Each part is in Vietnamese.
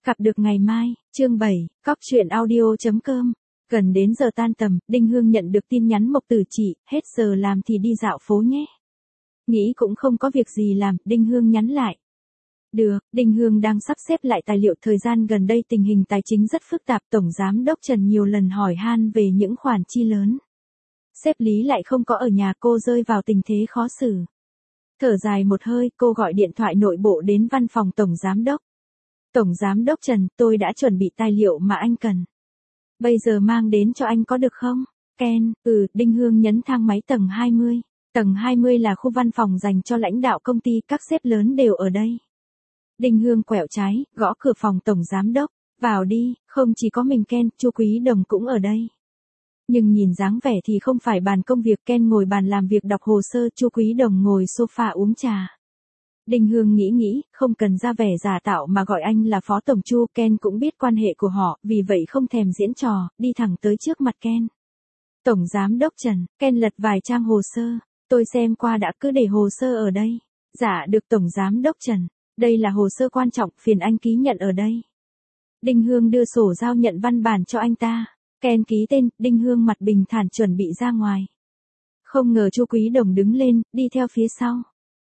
Gặp được ngày mai, chương 7, cóc truyện audio.com. Gần đến giờ tan tầm, Đinh Hương nhận được tin nhắn Mộc Tử chị, hết giờ làm thì đi dạo phố nhé. Nghĩ cũng không có việc gì làm, Đinh Hương nhắn lại. Được, Đinh Hương đang sắp xếp lại tài liệu thời gian gần đây tình hình tài chính rất phức tạp. Tổng Giám đốc Trần nhiều lần hỏi han về những khoản chi lớn. Sếp Lý lại không có ở nhà, cô rơi vào tình thế khó xử. Thở dài một hơi, cô gọi điện thoại nội bộ đến văn phòng Tổng Giám đốc. Tổng Giám đốc Trần, tôi đã chuẩn bị tài liệu mà anh cần. Bây giờ mang đến cho anh có được không? Ken, Đinh Hương nhấn thang máy tầng 20. Tầng 20 là khu văn phòng dành cho lãnh đạo công ty, các sếp lớn đều ở đây. Đinh Hương quẹo trái, gõ cửa phòng Tổng Giám đốc. Vào đi, không chỉ có mình Ken, Chu Quý Đồng cũng ở đây. Nhưng nhìn dáng vẻ thì không phải bàn công việc, Ken ngồi bàn làm việc đọc hồ sơ, Chu Quý Đồng ngồi sofa uống trà. Đinh Hương nghĩ, không cần ra vẻ giả tạo mà gọi anh là Phó Tổng Chu, Ken cũng biết quan hệ của họ, vì vậy không thèm diễn trò, đi thẳng tới trước mặt Ken. Tổng Giám đốc Trần, Ken lật vài trang hồ sơ, tôi xem qua đã, cứ để hồ sơ ở đây. Dạ được Tổng Giám đốc Trần, đây là hồ sơ quan trọng, phiền anh ký nhận ở đây. Đinh Hương đưa sổ giao nhận văn bản cho anh ta, Ken ký tên, Đinh Hương mặt bình thản chuẩn bị ra ngoài. Không ngờ Chu Quý Đồng đứng lên, đi theo phía sau.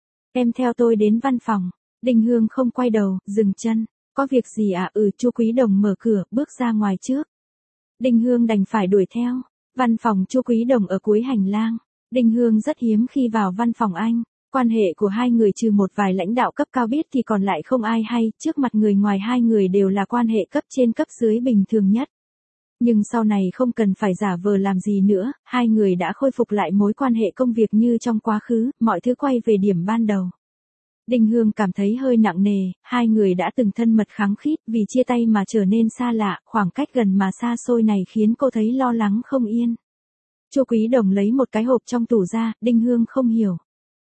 Em theo tôi đến văn phòng. Đinh Hương không quay đầu, dừng chân. Có việc gì à? Chu Quý Đồng mở cửa, bước ra ngoài trước. Đinh Hương đành phải đuổi theo. Văn phòng Chu Quý Đồng ở cuối hành lang. Đinh Hương rất hiếm khi vào văn phòng anh. Quan hệ của hai người trừ một vài lãnh đạo cấp cao biết thì còn lại không ai hay. Trước mặt người ngoài hai người đều là quan hệ cấp trên cấp dưới bình thường nhất. Nhưng sau này không cần phải giả vờ làm gì nữa, hai người đã khôi phục lại mối quan hệ công việc như trong quá khứ, mọi thứ quay về điểm ban đầu. Đinh Hương cảm thấy hơi nặng nề, hai người đã từng thân mật khăng khít, vì chia tay mà trở nên xa lạ, khoảng cách gần mà xa xôi này khiến cô thấy lo lắng không yên. Chu Quý Đồng lấy một cái hộp trong tủ ra, Đinh Hương không hiểu.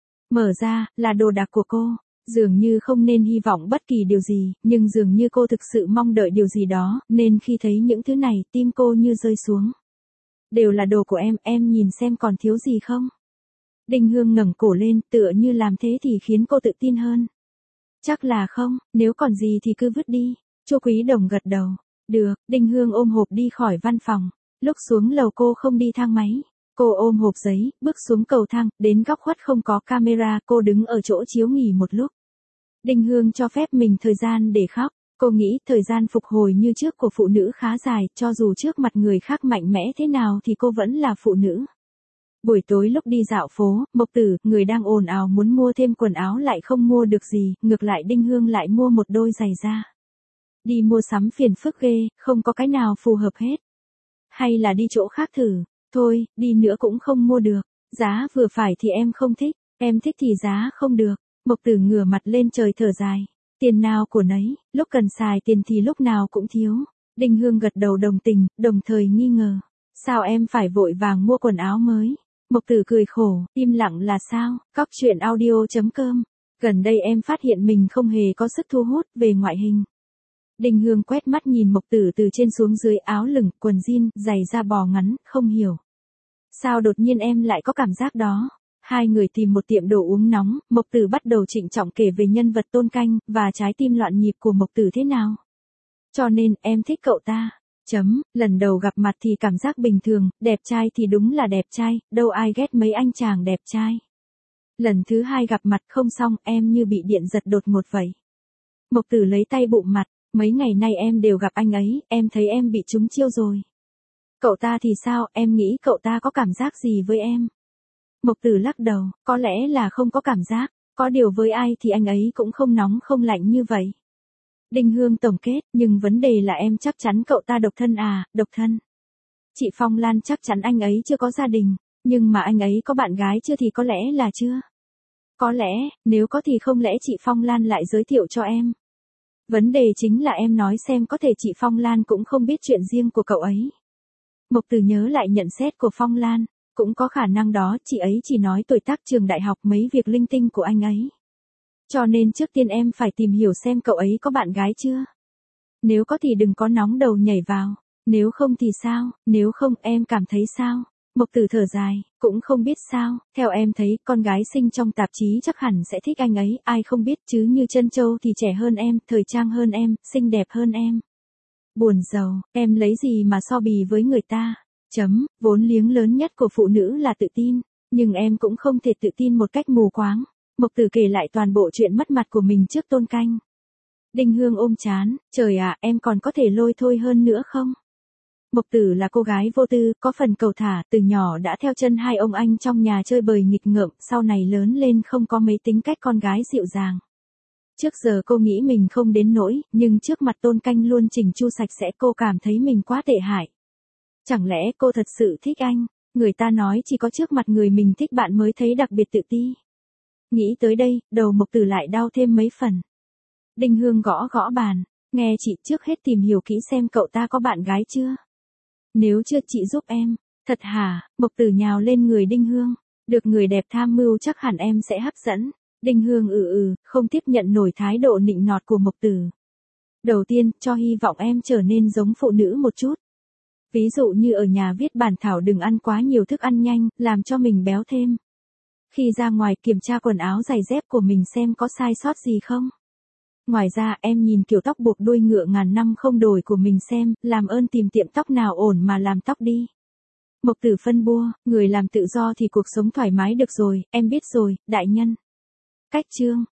Mở ra, là đồ đạc của cô. Dường như không nên hy vọng bất kỳ điều gì, nhưng dường như cô thực sự mong đợi điều gì đó, nên khi thấy những thứ này, tim cô như rơi xuống. Đều là đồ của em nhìn xem còn thiếu gì không? Đinh Hương ngẩng cổ lên, tựa như làm thế thì khiến cô tự tin hơn. Chắc là không, nếu còn gì thì cứ vứt đi. Chu Quý Đồng gật đầu. Được, Đinh Hương ôm hộp đi khỏi văn phòng. Lúc xuống lầu cô không đi thang máy. Cô ôm hộp giấy, bước xuống cầu thang, đến góc khuất không có camera, cô đứng ở chỗ chiếu nghỉ một lúc. Đinh Hương cho phép mình thời gian để khóc, cô nghĩ thời gian phục hồi như trước của phụ nữ khá dài, cho dù trước mặt người khác mạnh mẽ thế nào thì cô vẫn là phụ nữ. Buổi tối lúc đi dạo phố, Mộc Tử, người đang ồn ào muốn mua thêm quần áo lại không mua được gì, ngược lại Đinh Hương lại mua một đôi giày da. Đi mua sắm phiền phức ghê, không có cái nào phù hợp hết. Hay là đi chỗ khác thử, thôi, đi nữa cũng không mua được, giá vừa phải thì em không thích, em thích thì giá không được. Mộc Tử ngửa mặt lên trời thở dài. Tiền nào của nấy, lúc cần xài tiền thì lúc nào cũng thiếu. Đinh Hương gật đầu đồng tình, đồng thời nghi ngờ. Sao em phải vội vàng mua quần áo mới? Mộc Tử cười khổ, im lặng là sao? Cóc truyện audio.com. Gần đây em phát hiện mình không hề có sức thu hút về ngoại hình. Đinh Hương quét mắt nhìn Mộc Tử từ trên xuống dưới, áo lửng, quần jean, giày da bò ngắn, không hiểu. Sao đột nhiên em lại có cảm giác đó? Hai người tìm một tiệm đồ uống nóng, Mộc Tử bắt đầu trịnh trọng kể về nhân vật Tôn Canh, và trái tim loạn nhịp của Mộc Tử thế nào. Cho nên, em thích cậu ta. Lần đầu gặp mặt thì cảm giác bình thường, đẹp trai thì đúng là đẹp trai, đâu ai ghét mấy anh chàng đẹp trai. Lần thứ hai gặp mặt không xong, em như bị điện giật đột ngột vậy. Mộc Tử lấy tay bụm mặt, mấy ngày nay em đều gặp anh ấy, em thấy em bị trúng chiêu rồi. Cậu ta thì sao, em nghĩ cậu ta có cảm giác gì với em? Mộc Tử lắc đầu, có lẽ là không có cảm giác, có điều với ai thì anh ấy cũng không nóng không lạnh như vậy. Đinh Hương tổng kết, nhưng vấn đề là em chắc chắn cậu ta độc thân à? Độc thân. Chị Phong Lan chắc chắn anh ấy chưa có gia đình, nhưng mà anh ấy có bạn gái chưa thì có lẽ là chưa. Có lẽ, nếu có thì không lẽ chị Phong Lan lại giới thiệu cho em. Vấn đề chính là em nói xem, có thể chị Phong Lan cũng không biết chuyện riêng của cậu ấy. Mộc Tử nhớ lại nhận xét của Phong Lan. Cũng có khả năng đó, chị ấy chỉ nói tuổi tác trường đại học, mấy việc linh tinh của anh ấy. Cho nên trước tiên em phải tìm hiểu xem cậu ấy có bạn gái chưa. Nếu có thì đừng có nóng đầu nhảy vào, nếu không thì sao, nếu không em cảm thấy sao? Mộc Tử thở dài, cũng không biết sao, theo em thấy, con gái sinh trong tạp chí chắc hẳn sẽ thích anh ấy, ai không biết chứ như Trân Châu thì trẻ hơn em, thời trang hơn em, xinh đẹp hơn em. Buồn rầu, em lấy gì mà so bì với người ta? Vốn liếng lớn nhất của phụ nữ là tự tin, nhưng em cũng không thể tự tin một cách mù quáng. Mộc Tử kể lại toàn bộ chuyện mất mặt của mình trước Tôn Canh. Đinh Hương ôm chán, trời ạ, em còn có thể lôi thôi hơn nữa không? Mộc Tử là cô gái vô tư, có phần cầu thả, từ nhỏ đã theo chân hai ông anh trong nhà chơi bời nghịch ngợm, sau này lớn lên không có mấy tính cách con gái dịu dàng. Trước giờ cô nghĩ mình không đến nỗi, nhưng trước mặt Tôn Canh luôn chỉnh chu sạch sẽ cô cảm thấy mình quá tệ hại. Chẳng lẽ cô thật sự thích anh? Người ta nói chỉ có trước mặt người mình thích bạn mới thấy đặc biệt tự ti. Nghĩ tới đây, đầu Mộc Tử lại đau thêm mấy phần. Đinh Hương gõ gõ bàn, nghe chị trước hết tìm hiểu kỹ xem cậu ta có bạn gái chưa. Nếu chưa chị giúp em. Thật hả? Mộc Tử nhào lên người Đinh Hương. Được người đẹp tham mưu chắc hẳn em sẽ hấp dẫn. Đinh Hương không tiếp nhận nổi thái độ nịnh nọt của Mộc Tử. Đầu tiên, cho hy vọng em trở nên giống phụ nữ một chút. Ví dụ như ở nhà viết bản thảo đừng ăn quá nhiều thức ăn nhanh, làm cho mình béo thêm. Khi ra ngoài kiểm tra quần áo giày dép của mình xem có sai sót gì không. Ngoài ra em nhìn kiểu tóc buộc đuôi ngựa ngàn năm không đổi của mình xem, làm ơn tìm tiệm tóc nào ổn mà làm tóc đi. Mộc Tử phân bua, người làm tự do thì cuộc sống thoải mái được rồi, em biết rồi, đại nhân. Cách chương